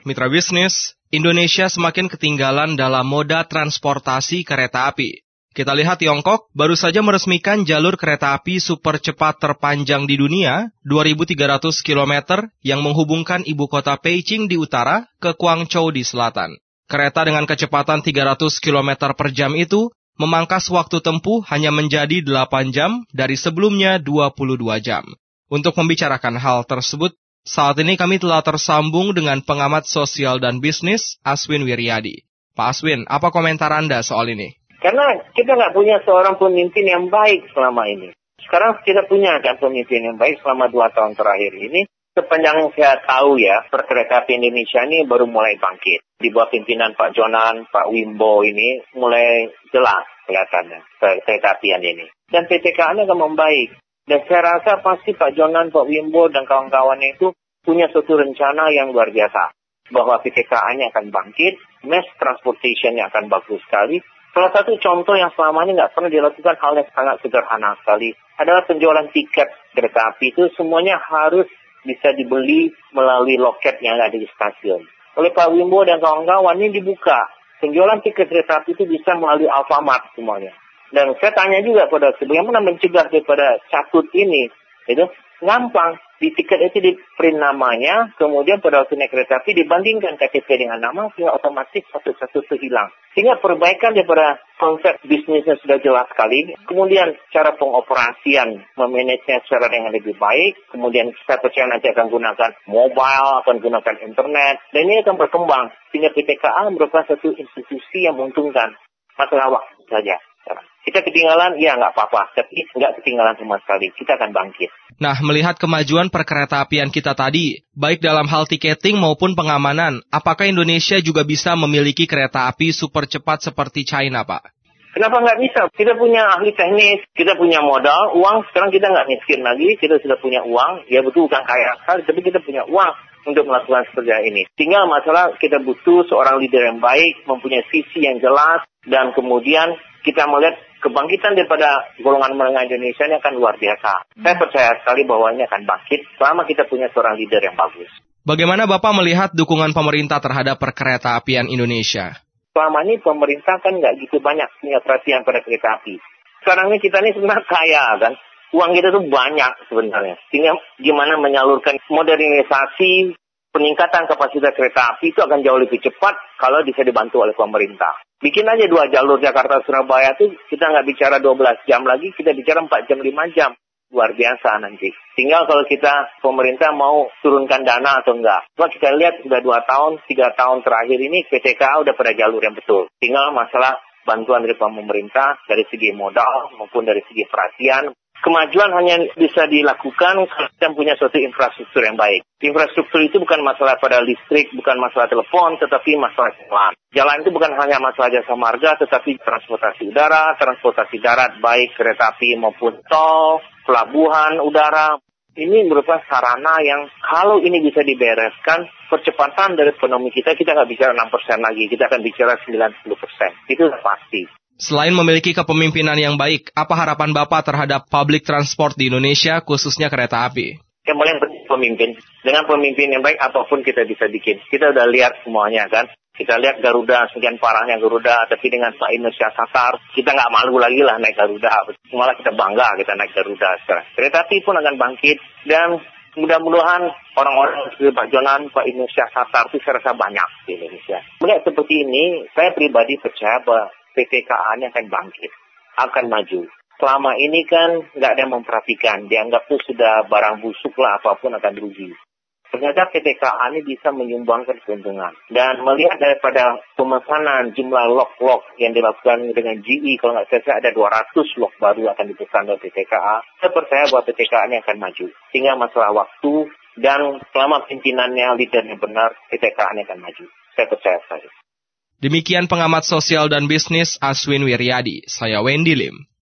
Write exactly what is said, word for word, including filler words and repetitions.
Mitra bisnis, Indonesia semakin ketinggalan dalam moda transportasi kereta api. Kita lihat Tiongkok baru saja meresmikan jalur kereta api super cepat terpanjang di dunia, dua ribu tiga ratus kilometer, yang menghubungkan ibu kota Beijing di utara ke Guangzhou di selatan. Kereta dengan kecepatan tiga ratus kilometer per jam itu memangkas waktu tempuh hanya menjadi delapan jam dari sebelumnya dua puluh dua jam. Untuk membicarakan hal tersebut, saat ini kami telah tersambung dengan pengamat sosial dan bisnis, Aswin Wiryadi. Pak Aswin, apa komentar Anda soal ini? Karena kita nggak punya seorang pemimpin yang baik selama ini. Sekarang kita punya kan pemimpin yang baik selama dua tahun terakhir ini. Sepanjang saya tahu ya, perkereta api Indonesia ini baru mulai bangkit. Di bawah pimpinan Pak Jonan, Pak Wimbo ini mulai jelas kelihatannya kereta apian ini. Dan P T K A ini akan membaik. Dan saya rasa pasti Pak Jonan, Pak Wimbo, dan kawan-kawannya itu punya suatu rencana yang luar biasa. Bahwa P T K A-nya akan bangkit, mass transportation-nya akan bagus sekali. Salah satu contoh yang selama ini nggak pernah dilakukan hal yang sangat sederhana sekali adalah penjualan tiket kereta api itu semuanya harus bisa dibeli melalui loket yang ada di stasiun. Oleh Pak Wimbo dan kawan-kawan ini dibuka. Penjualan tiket kereta api itu bisa melalui Alfamart semuanya. Dan saya tanya juga pada bagaimana mencegah daripada catut ini. Itu gampang. Di tiket itu di print namanya, kemudian pada waktu naik kereta api dibandingkan K T P dengan nama, sehingga otomatis satu-satu itu hilang. Sehingga perbaikan daripada konsep bisnisnya sudah jelas sekali. Kemudian cara pengoperasian, memanagenya secara yang lebih baik. Kemudian saya percaya nanti akan gunakan mobile, akan gunakan internet. Dan ini akan berkembang. Sehingga P T K A merupakan satu institusi yang menguntungkan. Masalah waktu saja. Kita ketinggalan, ya nggak apa-apa. Tapi nggak ketinggalan sama sekali. Kita akan bangkit. Nah, melihat kemajuan perkereta apian kita tadi, baik dalam hal tiketing maupun pengamanan, apakah Indonesia juga bisa memiliki kereta api super cepat seperti China, Pak? Kenapa nggak bisa? Kita punya ahli teknis, kita punya modal, uang. Sekarang kita nggak miskin lagi, kita sudah punya uang. Ya betul bukan kaya sekali, tapi kita punya uang untuk melakukan seperti ini. Tinggal masalah kita butuh seorang leader yang baik, mempunyai visi yang jelas, dan kemudian kita melihat kebangkitan daripada golongan menengah Indonesia ini akan luar biasa. Hmm. Saya percaya sekali bahwa ini akan bangkit selama kita punya seorang leader yang bagus. Bagaimana Bapak melihat dukungan pemerintah terhadap perkereta apian Indonesia? Selama ini pemerintah kan nggak gitu banyak punya perhatian pada kereta api. Sekarang ini kita ini sebenarnya kaya kan. Uang kita tuh banyak sebenarnya. Sehingga gimana menyalurkan modernisasi, peningkatan kapasitas kereta api itu akan jauh lebih cepat kalau bisa dibantu oleh pemerintah. Bikin aja dua jalur Jakarta-Surabaya tuh kita nggak bicara dua belas jam lagi, kita bicara empat jam, lima jam. Luar biasa nanti. Tinggal kalau kita pemerintah mau turunkan dana atau enggak. Coba kita lihat sudah dua tahun, tiga tahun terakhir ini P T K A udah pada jalur yang betul. Tinggal masalah bantuan dari pemerintah dari segi modal maupun dari segi perhatian. Kemajuan hanya bisa dilakukan kalau kita punya suatu infrastruktur yang baik. Infrastruktur itu bukan masalah pada listrik, bukan masalah telepon, tetapi masalah jalan. Jalan itu bukan hanya masalah jasa marga, tetapi transportasi udara, transportasi darat, baik kereta api maupun tol, pelabuhan udara. Ini merupakan sarana yang kalau ini bisa dibereskan, percepatan dari ekonomi kita, kita nggak bicara enam persen lagi, kita akan bicara sembilan puluh persen. Itu sudah pasti. Selain memiliki kepemimpinan yang baik, apa harapan Bapak terhadap public transport di Indonesia, khususnya kereta api? Yang paling penting pemimpin. Dengan pemimpin yang baik, apapun kita bisa bikin. Kita udah lihat semuanya kan. Kita lihat Garuda, sekian parahnya Garuda, tapi dengan Pak Indonesia Satar, kita nggak malu lagi lah naik Garuda. Malah kita bangga kita naik Garuda sekarang. Kereta api pun akan bangkit, dan mudah-mudahan orang-orang seperti Pak Jonan, Pak Indonesia Satar itu saya rasa banyak di Indonesia. Melihat seperti ini, saya pribadi percaya bahwa P T K A-nya akan bangkit, akan maju. Selama ini kan nggak ada yang memperhatikan, dianggap itu sudah barang busuk lah, apapun akan rugi. Ternyata P T K A ini bisa menyumbangkan keuntungan. Dan melihat daripada pemesanan jumlah lok-lok yang dilakukan dengan G E, kalau nggak salah ada dua ratus lok baru akan dipesan oleh P T K A, saya percaya bahwa P T K A ini akan maju. Sehingga masalah waktu dan selama pimpinannya, leadernya benar, P T K A ini akan maju. Saya percaya sekali. Demikian pengamat sosial dan bisnis Aswin Wiryadi. Saya Wendy Lim.